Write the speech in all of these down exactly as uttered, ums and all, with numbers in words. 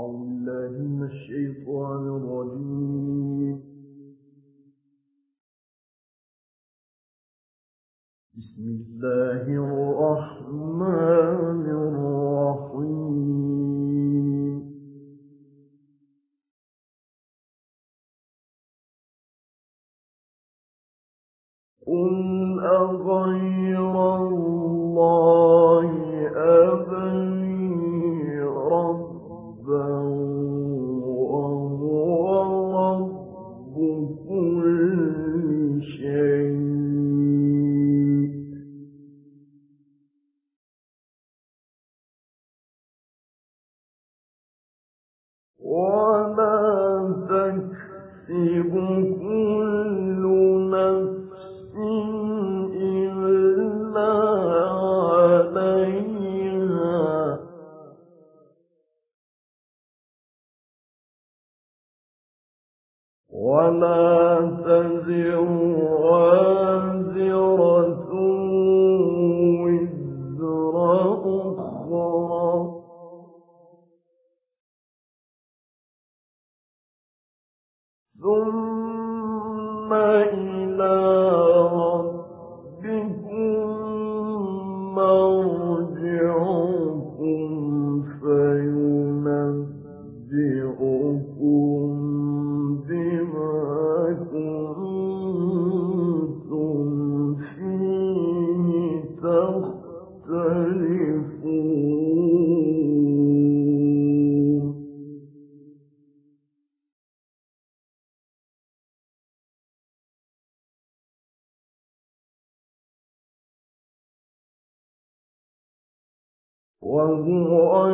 وهو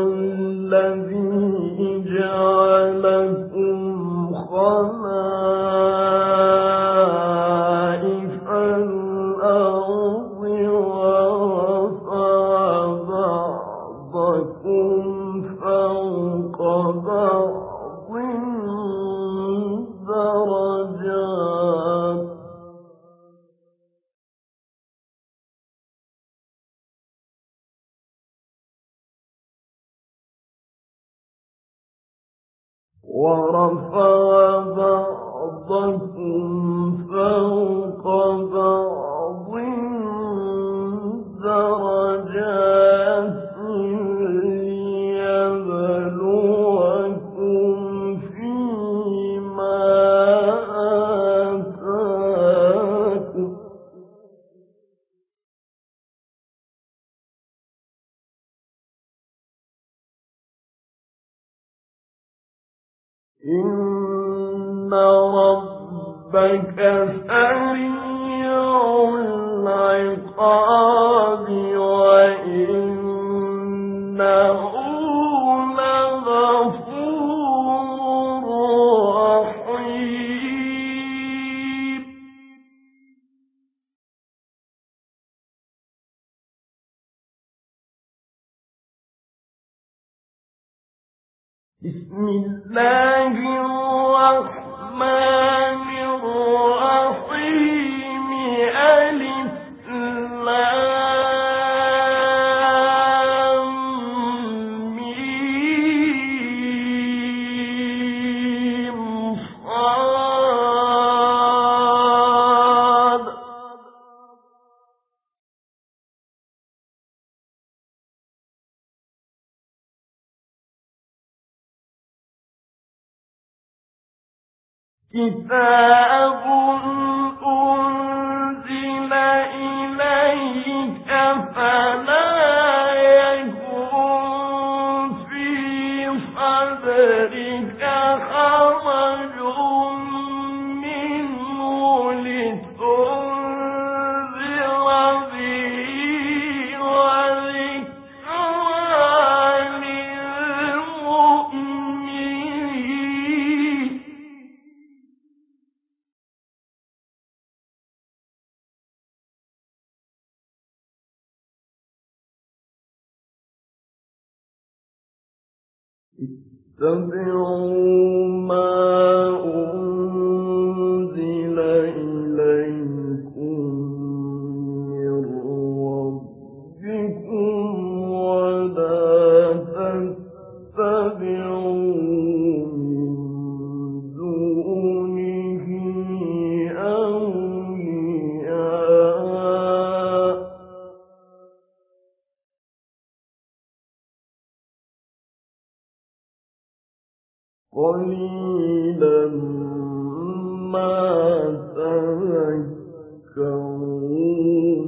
الذي جعلكم خلائف الأرض ورفع بعضكم فوق بعض درجات ورفع بعضكم فوق بعض درجات ليبلوكم فيما آتاكم إن ربك سريع العقاب وإنه لغفور رحيم بسم الله الرحمن الرحيم ألف لام ميم صاد كتاب أنزل إليك فلا يكن في صدرك حرج منه لتنذر به وذكرى للمؤمنين اتبعوا ما أنزل إليكم من ربكم ولا تتبعوا قليلا ما تذكرون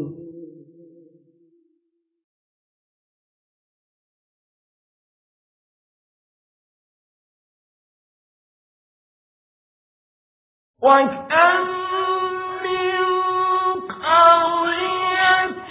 وكم من قرية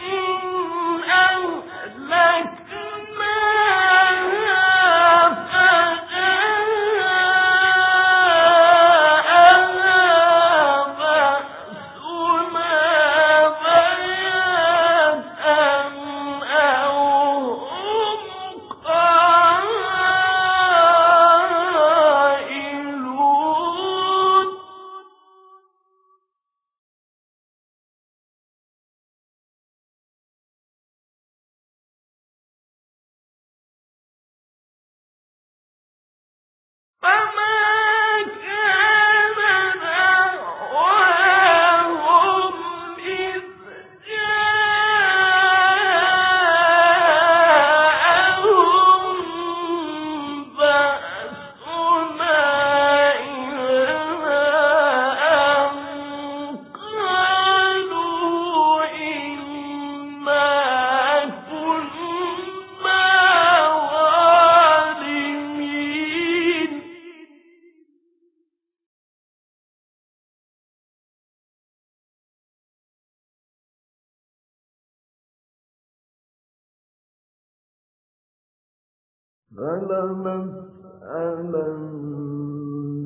فلنسألن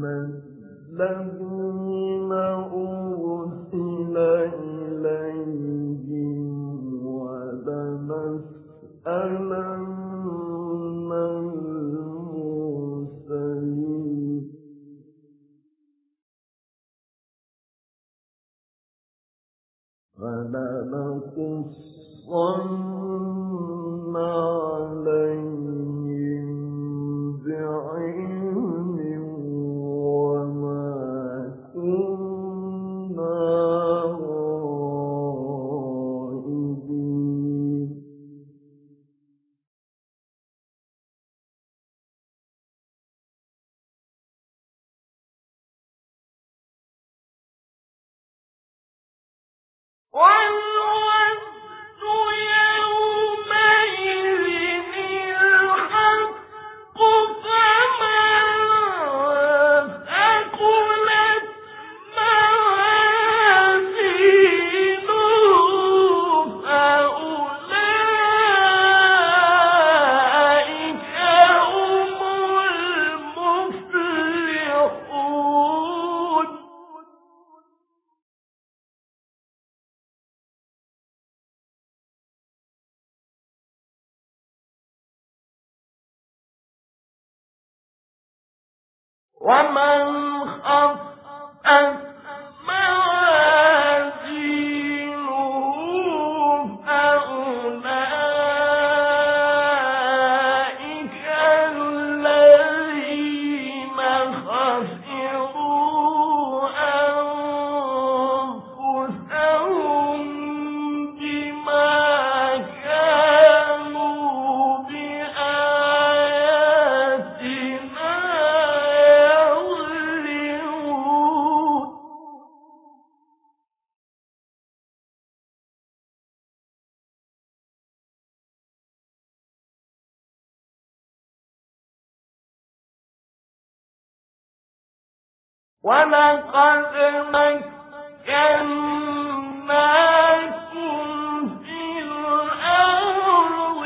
الذين أرسل إليهم ولنسألن المرسلين فلنقصن عليهم بعلم وما كنا غائبين والوزن يومئذ الحق فمن ثقلت موازينه فأولئك هم المفلحون ومن خفت موازينه فأولئك الذين خسروا أنفسهم بما كانوا بآياتنا يظلمون ولقد مكناكم في الأرض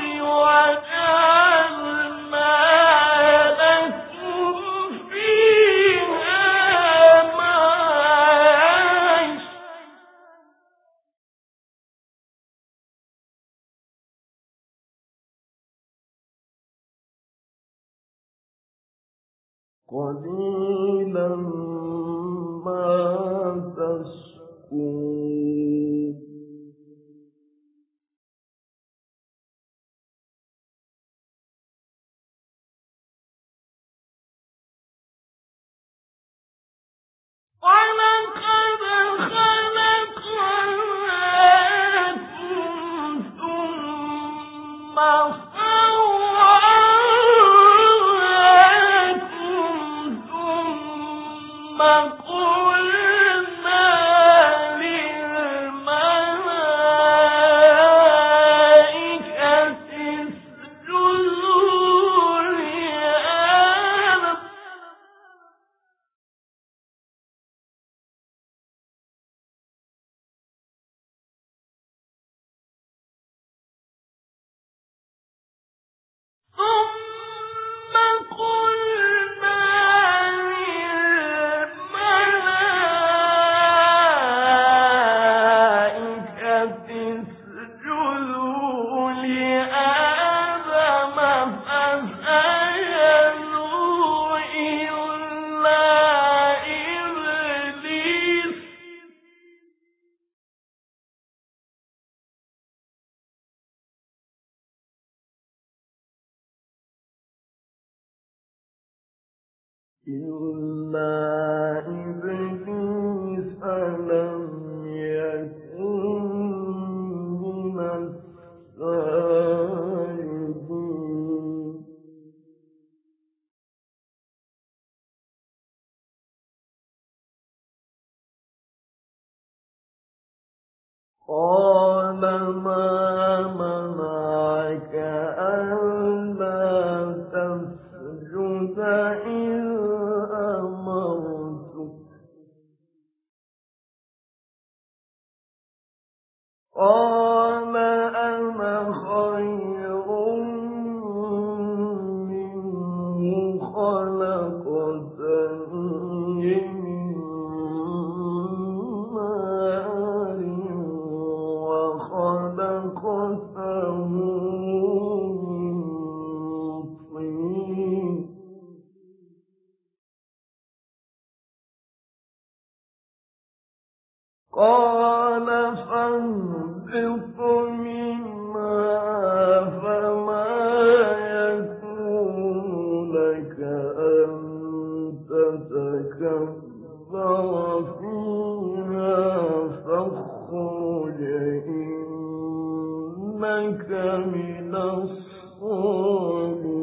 وجعلنا لكم فيها معايش قليلا ما تشكرون ولقد خلقناكم ثم صورناكم إلا إبليس لم يكن من الساجدين قال ما منعك ألا تسجد إذ أمرتك قال أنا خير منه خلقتني من نار وخلقته من طين قال فاهبط منها فما يكون لك أن تتكبر فيها فاخرج إنك من الصاغرين